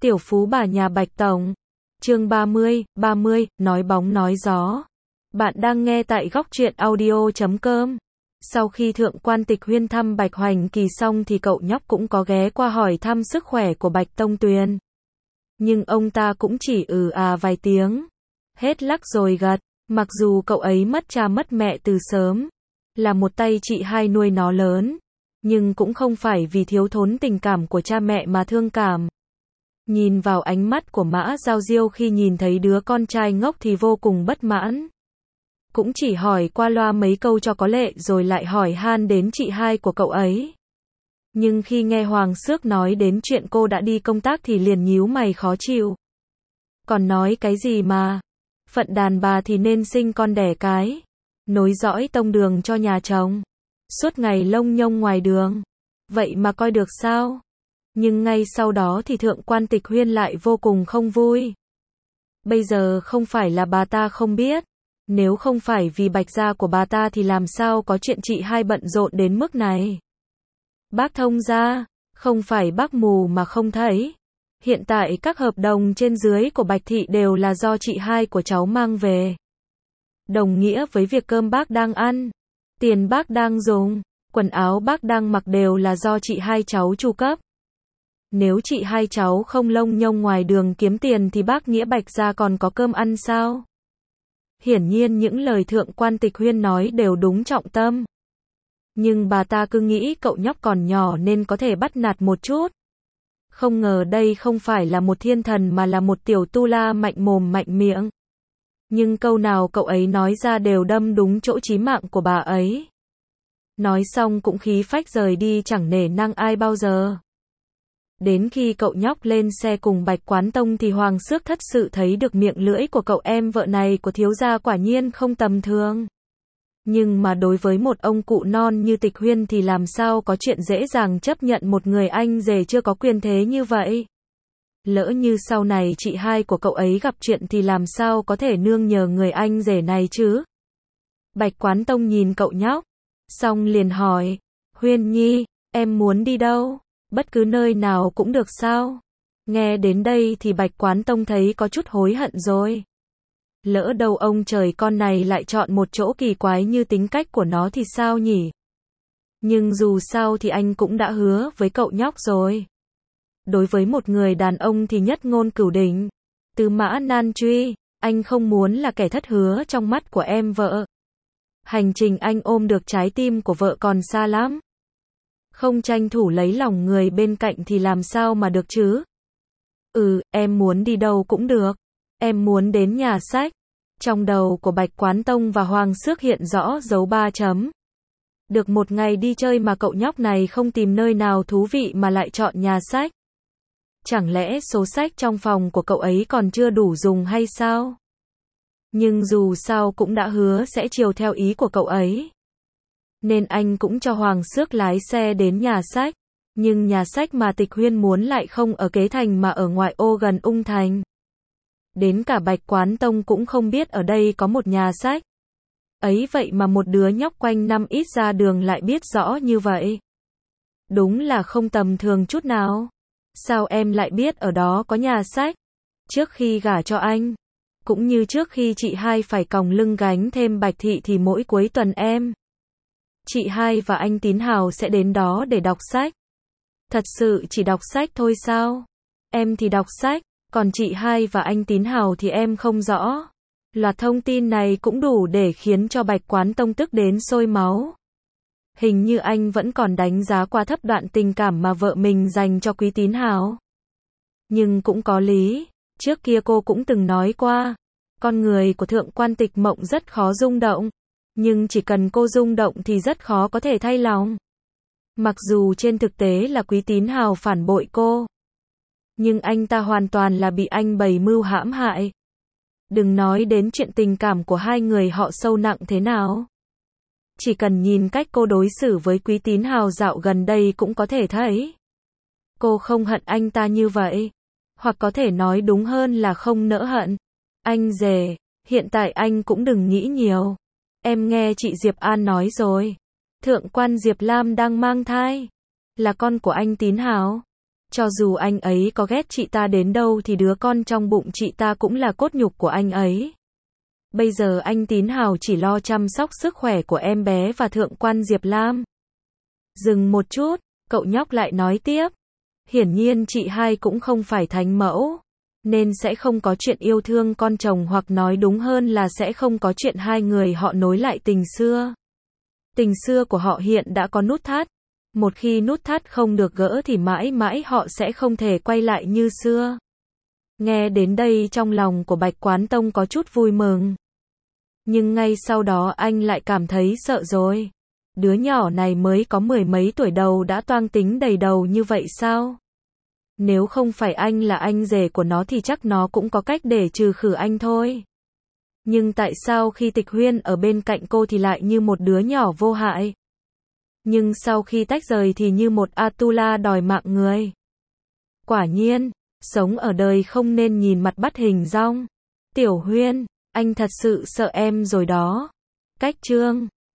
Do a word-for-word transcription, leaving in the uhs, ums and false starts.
Tiểu phú bà nhà Bạch Tổng. Chương ba mươi, ba mươi, nói bóng nói gió. Bạn đang nghe tại góc truyện audio chấm com. Sau khi thượng quan Tịch Huyên thăm Bạch Hoành Kỳ xong thì cậu nhóc cũng có ghé qua hỏi thăm sức khỏe của Bạch Tông Tuyền. Nhưng ông ta cũng chỉ ừ à vài tiếng. Hết lắc rồi gật. Mặc dù cậu ấy mất cha mất mẹ từ sớm, là một tay chị hai nuôi nó lớn, nhưng cũng không phải vì thiếu thốn tình cảm của cha mẹ mà thương cảm. Nhìn vào ánh mắt của Mã Giao Diêu khi nhìn thấy đứa con trai ngốc thì vô cùng bất mãn. Cũng chỉ hỏi qua loa mấy câu cho có lệ rồi lại hỏi han đến chị hai của cậu ấy. Nhưng khi nghe Hoàng Xước nói đến chuyện cô đã đi công tác thì liền nhíu mày khó chịu. Còn nói cái gì mà, phận đàn bà thì nên sinh con đẻ cái, nối dõi tông đường cho nhà chồng, suốt ngày lông nhông ngoài đường. Vậy mà coi được sao? Nhưng ngay sau đó thì thượng quan Tịch Huyên lại vô cùng không vui. Bây giờ không phải là bà ta không biết, nếu không phải vì Bạch gia của bà ta thì làm sao có chuyện chị hai bận rộn đến mức này. Bác thông gia, không phải bác mù mà không thấy. Hiện tại các hợp đồng trên dưới của Bạch thị đều là do chị hai của cháu mang về. Đồng nghĩa với việc cơm bác đang ăn, tiền bác đang dùng, quần áo bác đang mặc đều là do chị hai cháu chu cấp. Nếu chị hai cháu không lông nhông ngoài đường kiếm tiền thì bác nghĩa Bạch gia còn có cơm ăn sao? Hiển nhiên những lời thượng quan Tịch Huyên nói đều đúng trọng tâm. Nhưng bà ta cứ nghĩ cậu nhóc còn nhỏ nên có thể bắt nạt một chút. Không ngờ đây không phải là một thiên thần mà là một tiểu tu la mạnh mồm mạnh miệng. Nhưng câu nào cậu ấy nói ra đều đâm đúng chỗ chí mạng của bà ấy. Nói xong cũng khí phách rời đi chẳng nể nang ai bao giờ. Đến khi cậu nhóc lên xe cùng Bạch Quán Tông thì Hoàng Xước thật sự thấy được miệng lưỡi của cậu em vợ này của thiếu gia quả nhiên không tầm thường. Nhưng mà đối với một ông cụ non như Tịch Huyên thì làm sao có chuyện dễ dàng chấp nhận một người anh rể chưa có quyền thế như vậy. Lỡ như sau này chị hai của cậu ấy gặp chuyện thì làm sao có thể nương nhờ người anh rể này chứ? Bạch Quán Tông nhìn cậu nhóc, xong liền hỏi, Huyên Nhi, em muốn đi đâu? Bất cứ nơi nào cũng được sao? Nghe đến đây thì Bạch Quán Tông thấy có chút hối hận rồi. Lỡ đâu ông trời con này lại chọn một chỗ kỳ quái như tính cách của nó thì sao nhỉ? Nhưng dù sao thì anh cũng đã hứa với cậu nhóc rồi. Đối với một người đàn ông thì nhất ngôn cửu đỉnh. Từ mã nan truy, anh không muốn là kẻ thất hứa trong mắt của em vợ. Hành trình anh ôm được trái tim của vợ còn xa lắm. Không tranh thủ lấy lòng người bên cạnh thì làm sao mà được chứ? Ừ, em muốn đi đâu cũng được. Em muốn đến nhà sách. Trong đầu của Bạch Quán Tông và Hoàng Xước hiện rõ dấu ba chấm. Được một ngày đi chơi mà cậu nhóc này không tìm nơi nào thú vị mà lại chọn nhà sách. Chẳng lẽ số sách trong phòng của cậu ấy còn chưa đủ dùng hay sao? Nhưng dù sao cũng đã hứa sẽ chiều theo ý của cậu ấy. Nên anh cũng cho Hoàng Xước lái xe đến nhà sách. Nhưng nhà sách mà Tịch Huyên muốn lại không ở Kế Thành mà ở ngoại ô gần Ung Thành. Đến cả Bạch Quán Tông cũng không biết ở đây có một nhà sách. Ấy vậy mà một đứa nhóc quanh năm ít ra đường lại biết rõ như vậy. Đúng là không tầm thường chút nào. Sao em lại biết ở đó có nhà sách? Trước khi gả cho anh, cũng như trước khi chị hai phải còng lưng gánh thêm Bạch thị thì mỗi cuối tuần em, chị hai và anh Tín Hào sẽ đến đó để đọc sách. Thật sự chỉ đọc sách thôi sao? Em thì đọc sách, còn chị hai và anh Tín Hào thì em không rõ. Loạt thông tin này cũng đủ để khiến cho Bạch Quán Tông tức đến sôi máu. Hình như anh vẫn còn đánh giá quá thấp đoạn tình cảm mà vợ mình dành cho Quý Tín Hào. Nhưng cũng có lý, trước kia cô cũng từng nói qua, con người của thượng quan Tịch Mộng rất khó rung động, nhưng chỉ cần cô rung động thì rất khó có thể thay lòng. Mặc dù trên thực tế là Quý Tín Hào phản bội cô, nhưng anh ta hoàn toàn là bị anh bày mưu hãm hại. Đừng nói đến chuyện tình cảm của hai người họ sâu nặng thế nào. Chỉ cần nhìn cách cô đối xử với Quý Tín Hào dạo gần đây cũng có thể thấy. Cô không hận anh ta như vậy. Hoặc có thể nói đúng hơn là không nỡ hận. Anh rể, hiện tại anh cũng đừng nghĩ nhiều. Em nghe chị Diệp An nói rồi. Thượng quan Diệp Lam đang mang thai. Là con của anh Tín Hào. Cho dù anh ấy có ghét chị ta đến đâu thì đứa con trong bụng chị ta cũng là cốt nhục của anh ấy. Bây giờ anh Tín Hào chỉ lo chăm sóc sức khỏe của em bé và thượng quan Diệp Lam. Dừng một chút, cậu nhóc lại nói tiếp. Hiển nhiên chị hai cũng không phải thánh mẫu, nên sẽ không có chuyện yêu thương con chồng, hoặc nói đúng hơn là sẽ không có chuyện hai người họ nối lại tình xưa. Tình xưa của họ hiện đã có nút thắt. Một khi nút thắt không được gỡ thì mãi mãi họ sẽ không thể quay lại như xưa. Nghe đến đây trong lòng của Bạch Quán Tông có chút vui mừng. Nhưng ngay sau đó anh lại cảm thấy sợ rồi. Đứa nhỏ này mới có mười mấy tuổi đầu đã toang tính đầy đầu như vậy sao? Nếu không phải anh là anh rể của nó thì chắc nó cũng có cách để trừ khử anh thôi. Nhưng tại sao khi Tịch Huyên ở bên cạnh cô thì lại như một đứa nhỏ vô hại? Nhưng sau khi tách rời thì như một Atula đòi mạng người. Quả nhiên, sống ở đời không nên nhìn mặt bắt hình dong. Tiểu Huyên, anh thật sự sợ em rồi đó. Cách chương